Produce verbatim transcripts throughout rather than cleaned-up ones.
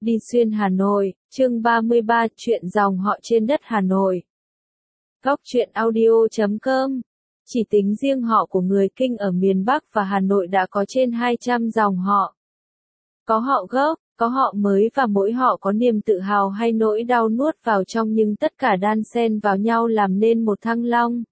Đi xuyên Hà Nội, chương ba mươi ba, chuyện dòng họ trên đất Hà Nội. Góc truyện audio chấm com. Chỉ tính riêng họ của người Kinh ở miền Bắc và Hà Nội đã có trên hai trăm dòng họ. Có họ gốc, có họ mới và mỗi họ có niềm tự hào hay nỗi đau nuốt vào trong, nhưng tất cả đan xen vào nhau làm nên một Thăng Long.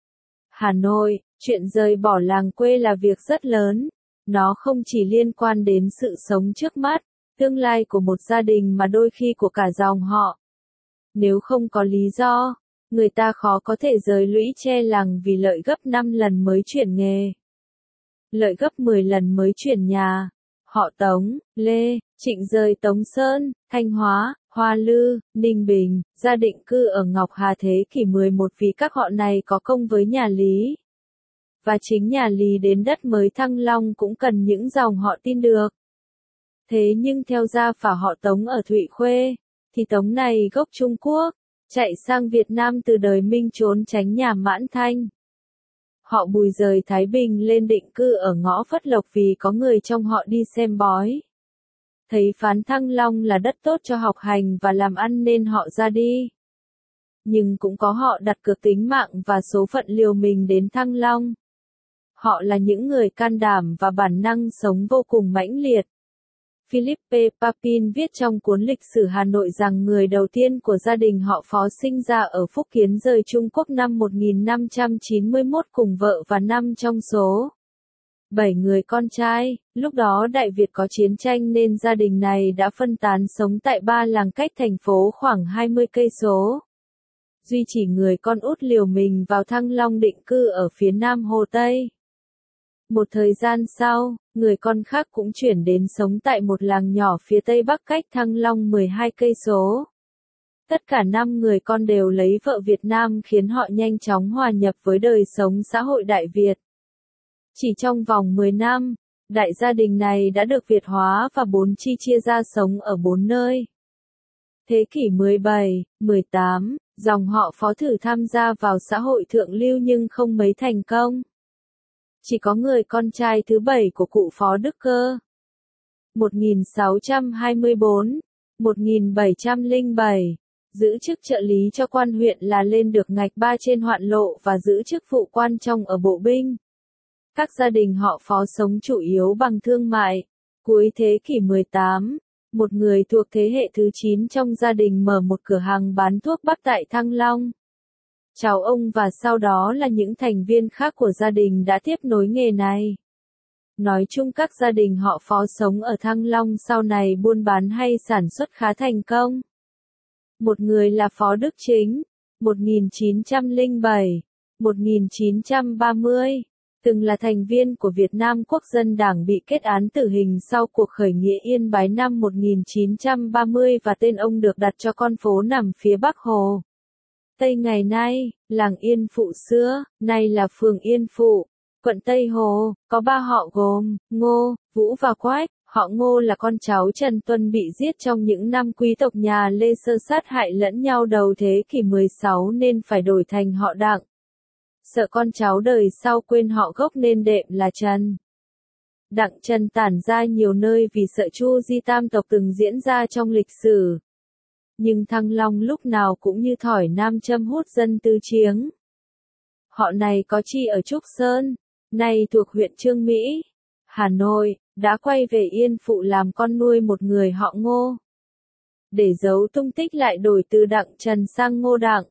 Hà Nội, chuyện rời bỏ làng quê là việc rất lớn. Nó không chỉ liên quan đến sự sống trước mắt, tương lai của một gia đình mà đôi khi của cả dòng họ. Nếu không có lý do, người ta khó có thể rời lũy tre làng vì lợi gấp năm lần mới chuyển nghề. Lợi gấp mười lần mới chuyển nhà. Họ Tống, Lê, Trịnh rời Tống Sơn, Thanh Hóa, Hoa Lư, Ninh Bình, ra định cư ở Ngọc Hà thế kỷ mười một vì các họ này có công với nhà Lý. Và chính nhà Lý đến đất mới Thăng Long cũng cần những dòng họ tin được. Thế nhưng theo gia phả họ Tống ở Thụy Khuê, thì Tống này gốc Trung Quốc, chạy sang Việt Nam từ đời Minh trốn tránh nhà Mãn Thanh. Họ Bùi rời Thái Bình lên định cư ở ngõ Phất Lộc vì có người trong họ đi xem bói. Thấy phán Thăng Long là đất tốt cho học hành và làm ăn nên họ ra đi. Nhưng cũng có họ đặt cược tính mạng và số phận liều mình đến Thăng Long. Họ là những người can đảm và bản năng sống vô cùng mãnh liệt. Philippe Papin viết trong cuốn lịch sử Hà Nội rằng người đầu tiên của gia đình họ Phó sinh ra ở Phúc Kiến rời Trung Quốc năm một nghìn năm trăm chín mươi mốt cùng vợ và năm trong số bảy người con trai. Lúc đó Đại Việt có chiến tranh nên gia đình này đã phân tán sống tại ba làng cách thành phố khoảng hai mươi cây số. Duy chỉ người con út liều mình vào Thăng Long định cư ở phía nam Hồ Tây. Một thời gian sau, người con khác cũng chuyển đến sống tại một làng nhỏ phía tây bắc cách Thăng Long mười hai cây số. Tất cả năm người con đều lấy vợ Việt Nam khiến họ nhanh chóng hòa nhập với đời sống xã hội Đại Việt. Chỉ trong vòng mười năm, đại gia đình này đã được Việt hóa và bốn chi chia ra sống ở bốn nơi. Thế kỷ mười bảy, mười tám, dòng họ Phó thử tham gia vào xã hội thượng lưu nhưng không mấy thành công. Chỉ có người con trai thứ bảy của cụ Phó Đức Cơ. một nghìn sáu trăm hai mươi tư đến một nghìn bảy trăm lẻ bảy, giữ chức trợ lý cho quan huyện là lên được ngạch ba trên hoạn lộ và giữ chức vụ quan trọng ở bộ binh. Các gia đình họ Phó sống chủ yếu bằng thương mại. Cuối thế kỷ mười tám, một người thuộc thế hệ thứ chín trong gia đình mở một cửa hàng bán thuốc bắc tại Thăng Long. Cháu ông và sau đó là những thành viên khác của gia đình đã tiếp nối nghề này. Nói chung các gia đình họ Phó sống ở Thăng Long sau này buôn bán hay sản xuất khá thành công. Một người là Phó Đức Chính, một nghìn chín trăm lẻ bảy đến một nghìn chín trăm ba mươi, từng là thành viên của Việt Nam Quốc dân Đảng bị kết án tử hình sau cuộc khởi nghĩa Yên Bái năm một nghìn chín trăm ba mươi và tên ông được đặt cho con phố nằm phía Bắc Hồ Tây ngày nay, làng Yên Phụ xưa, nay là phường Yên Phụ, quận Tây Hồ, có ba họ gồm, Ngô, Vũ và Quách. Họ Ngô là con cháu Trần Tuân bị giết trong những năm quý tộc nhà Lê Sơ sát hại lẫn nhau đầu thế kỷ mười sáu nên phải đổi thành họ Đặng. Sợ con cháu đời sau quên họ gốc nên đệm là Trần. Đặng Trần tản ra nhiều nơi vì sợ Chu Di tam tộc từng diễn ra trong lịch sử. Nhưng Thăng Long lúc nào cũng như thỏi nam châm hút dân tứ chiếng. Họ này có chi ở Trúc Sơn, nay thuộc huyện Chương Mỹ, Hà Nội, đã quay về Yên Phụ làm con nuôi một người họ Ngô. Để giấu tung tích lại đổi từ Đặng Trần sang Ngô Đặng.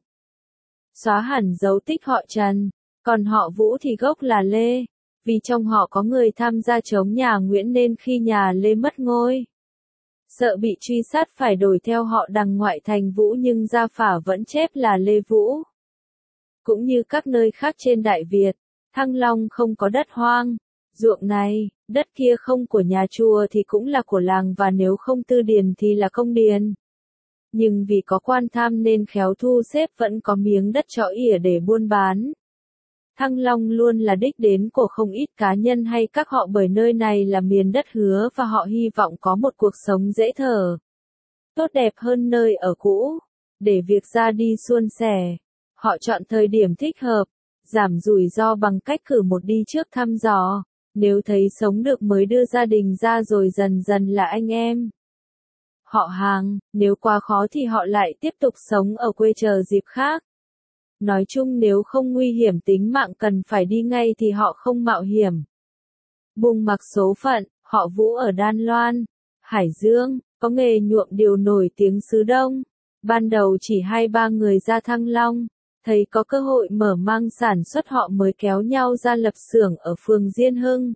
Xóa hẳn dấu tích họ Trần, còn họ Vũ thì gốc là Lê, vì trong họ có người tham gia chống nhà Nguyễn nên khi nhà Lê mất ngôi. Sợ bị truy sát phải đổi theo họ Đằng ngoại thành Vũ nhưng gia phả vẫn chép là Lê Vũ. Cũng như các nơi khác trên Đại Việt, Thăng Long không có đất hoang, ruộng này, đất kia không của nhà chùa thì cũng là của làng và nếu không tư điền thì là công điền. Nhưng vì có quan tham nên khéo thu xếp vẫn có miếng đất trọ ỉa để buôn bán. Thăng Long luôn là đích đến của không ít cá nhân hay các họ bởi nơi này là miền đất hứa và họ hy vọng có một cuộc sống dễ thở, tốt đẹp hơn nơi ở cũ. Để việc ra đi suôn sẻ, họ chọn thời điểm thích hợp, giảm rủi ro bằng cách cử một đi trước thăm dò, nếu thấy sống được mới đưa gia đình ra rồi dần dần là anh em. họ hàng, nếu quá khó thì họ lại tiếp tục sống ở quê chờ dịp khác. Nói chung nếu không nguy hiểm tính mạng cần phải đi ngay thì họ không mạo hiểm. Buông mặc số phận, họ Vũ ở Đan Loan, Hải Dương, có nghề nhuộm điều nổi tiếng xứ Đông. Ban đầu chỉ hai ba người ra Thăng Long, thấy có cơ hội mở mang sản xuất họ mới kéo nhau ra lập xưởng ở phường Diên Hưng.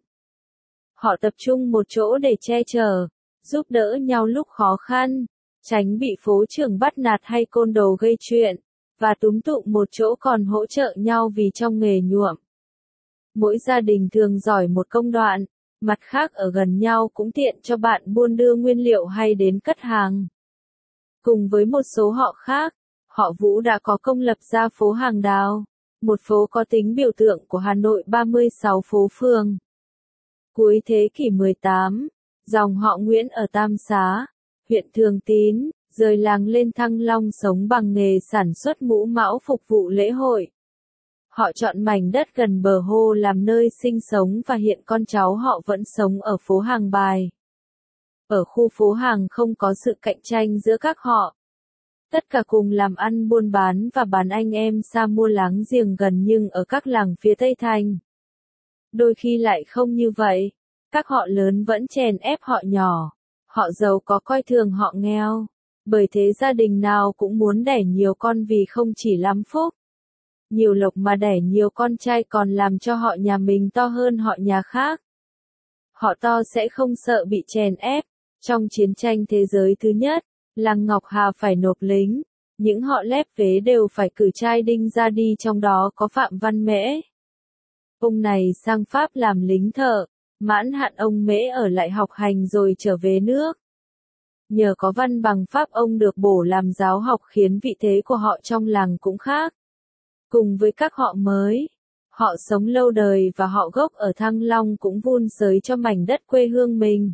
Họ tập trung một chỗ để che chở, giúp đỡ nhau lúc khó khăn, tránh bị phố trưởng bắt nạt hay côn đồ gây chuyện, và túm tụm một chỗ còn hỗ trợ nhau vì trong nghề nhuộm. Mỗi gia đình thường giỏi một công đoạn, mặt khác ở gần nhau cũng tiện cho bạn buôn đưa nguyên liệu hay đến cất hàng. Cùng với một số họ khác, họ Vũ đã có công lập ra phố Hàng Đào, một phố có tính biểu tượng của Hà Nội ba mươi sáu phố phường. Cuối thế kỷ mười tám, dòng họ Nguyễn ở Tam Xá, huyện Thường Tín, rời làng lên Thăng Long sống bằng nghề sản xuất mũ mão phục vụ lễ hội. Họ chọn mảnh đất gần bờ hồ làm nơi sinh sống và hiện con cháu họ vẫn sống ở phố Hàng Bài. Ở khu phố Hàng không có sự cạnh tranh giữa các họ. Tất cả cùng làm ăn buôn bán và bán anh em xa mua láng giềng gần nhưng ở các làng phía Tây Thành. Đôi khi lại không như vậy, các họ lớn vẫn chèn ép họ nhỏ, họ giàu có coi thường họ nghèo, bởi thế gia đình nào cũng muốn đẻ nhiều con vì không chỉ lắm phúc. Nhiều lộc mà đẻ nhiều con trai còn làm cho họ nhà mình to hơn họ nhà khác. Họ to sẽ không sợ bị chèn ép. Trong chiến tranh thế giới thứ nhất, làng Ngọc Hà phải nộp lính, những họ lép vế đều phải cử trai đinh ra đi trong đó có Phạm Văn Mễ. Ông này sang Pháp làm lính thợ, mãn hạn ông Mễ ở lại học hành rồi trở về nước. Nhờ có văn bằng Pháp ông được bổ làm giáo học khiến vị thế của họ trong làng cũng khác. Cùng với các họ mới, họ sống lâu đời và họ gốc ở Thăng Long cũng vun sới cho mảnh đất quê hương mình.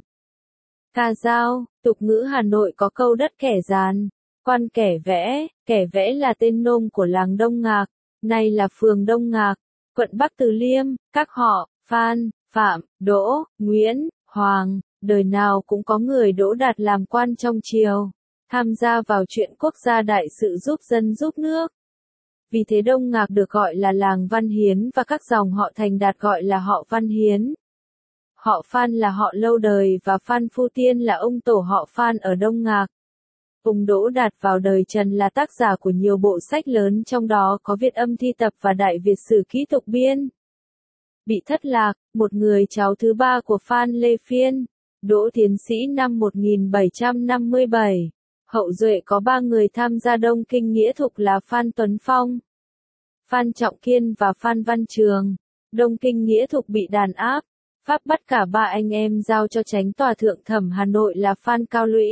Ca dao, tục ngữ Hà Nội có câu đất kẻ dàn, quan kẻ vẽ, kẻ vẽ là tên nôm của làng Đông Ngạc, nay là phường Đông Ngạc, quận Bắc Từ Liêm, các họ, Phan, Phạm, Đỗ, Nguyễn, Hoàng, đời nào cũng có người đỗ đạt làm quan trong triều, tham gia vào chuyện quốc gia đại sự giúp dân giúp nước. Vì thế Đông Ngạc được gọi là làng Văn Hiến và các dòng họ thành đạt gọi là họ Văn Hiến. Họ Phan là họ lâu đời và Phan Phu Tiên là ông tổ họ Phan ở Đông Ngạc. Ông Đỗ Đạt vào đời Trần là tác giả của nhiều bộ sách lớn trong đó có Việt Âm Thi Tập và Đại Việt Sử Ký Tục Biên. Bị thất lạc, một người cháu thứ ba của Phan Lê Phiên, Đỗ Tiến Sĩ năm một nghìn bảy trăm năm mươi bảy. Hậu duệ có ba người tham gia Đông Kinh Nghĩa Thục là Phan Tuấn Phong, Phan Trọng Kiên và Phan Văn Trường. Đông Kinh Nghĩa Thục bị đàn áp, Pháp bắt cả ba anh em giao cho Chánh tòa thượng thẩm Hà Nội là Phan Cao Lũy,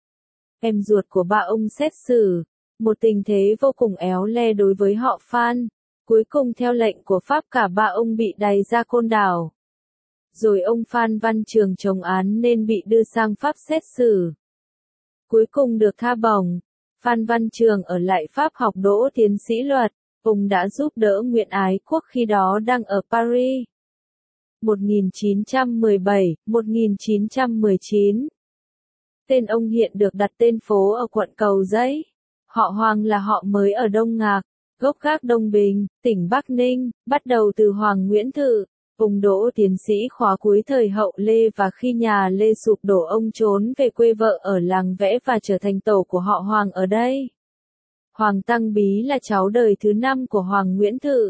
em ruột của ba ông xét xử, một tình thế vô cùng éo le đối với họ Phan. Cuối cùng theo lệnh của Pháp cả ba ông bị đày ra Côn Đảo. Rồi ông Phan Văn Trường chống án nên bị đưa sang Pháp xét xử. Cuối cùng được tha bổng, Phan Văn Trường ở lại Pháp học đỗ tiến sĩ luật, ông đã giúp đỡ Nguyễn Ái Quốc khi đó đang ở Paris. một nghìn chín trăm mười bảy đến một nghìn chín trăm mười chín. Tên ông hiện được đặt tên phố ở quận Cầu Giấy. Họ Hoàng là họ mới ở Đông Ngạc, gốc gác Đông Bình, tỉnh Bắc Ninh, bắt đầu từ Hoàng Nguyễn Thự. Ông Đỗ tiến sĩ khóa cuối thời hậu Lê và khi nhà Lê sụp đổ ông trốn về quê vợ ở làng Vẽ và trở thành tổ của họ Hoàng ở đây. Hoàng Tăng Bí là cháu đời thứ năm của Hoàng Nguyễn Thự.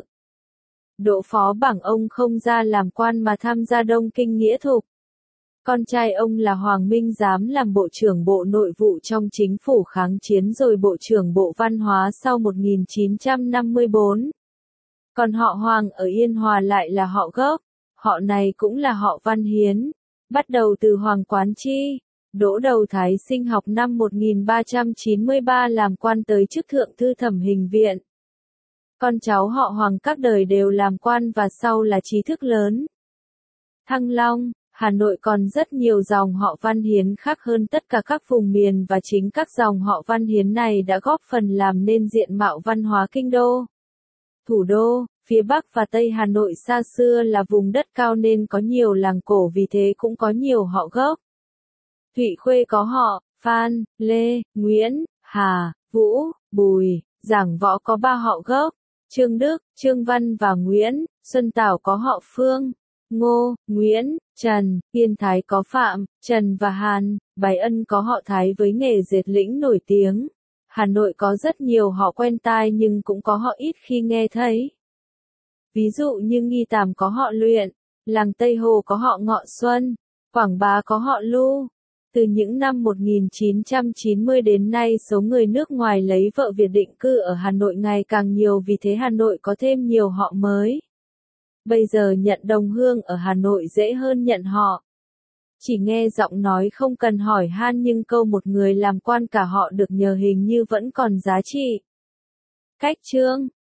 Đỗ Phó bảng ông không ra làm quan mà tham gia Đông Kinh Nghĩa Thục. Con trai ông là Hoàng Minh Giám làm Bộ trưởng Bộ Nội vụ trong chính phủ kháng chiến rồi Bộ trưởng Bộ Văn hóa sau một nghìn chín trăm năm mươi tư. Còn họ Hoàng ở Yên Hòa lại là họ gốc, họ này cũng là họ Văn Hiến, bắt đầu từ Hoàng Quán Chi. Đỗ Đầu Thái sinh học năm một nghìn ba trăm chín mươi ba làm quan tới chức thượng thư thẩm hình viện. Con cháu họ Hoàng các đời đều làm quan và sau là trí thức lớn. Thăng Long, Hà Nội còn rất nhiều dòng họ Văn Hiến khác hơn tất cả các vùng miền và chính các dòng họ Văn Hiến này đã góp phần làm nên diện mạo văn hóa kinh đô. Thủ đô, phía Bắc và Tây Hà Nội xa xưa là vùng đất cao nên có nhiều làng cổ vì thế cũng có nhiều họ gốc. Thụy Khuê có họ, Phan, Lê, Nguyễn, Hà, Vũ, Bùi. Giảng Võ có ba họ gốc, Trương Đức, Trương Văn và Nguyễn. Xuân Tảo có họ Phương, Ngô, Nguyễn, Trần. Yên Thái có Phạm, Trần và Hàn. Bái Ân có họ Thái với nghề dệt lĩnh nổi tiếng. Hà Nội có rất nhiều họ quen tai nhưng cũng có họ ít khi nghe thấy. Ví dụ như Nghi Tàm có họ Luyện, làng Tây Hồ có họ Ngọ Xuân, Quảng Bá có họ Lu. Từ những năm một nghìn chín trăm chín mươi đến nay, số người nước ngoài lấy vợ Việt định cư ở Hà Nội ngày càng nhiều, vì thế Hà Nội có thêm nhiều họ mới. Bây giờ nhận đồng hương ở Hà Nội dễ hơn nhận họ. Chỉ nghe giọng nói không cần hỏi han, nhưng câu một người làm quan cả họ được nhờ hình như vẫn còn giá trị. Cách chương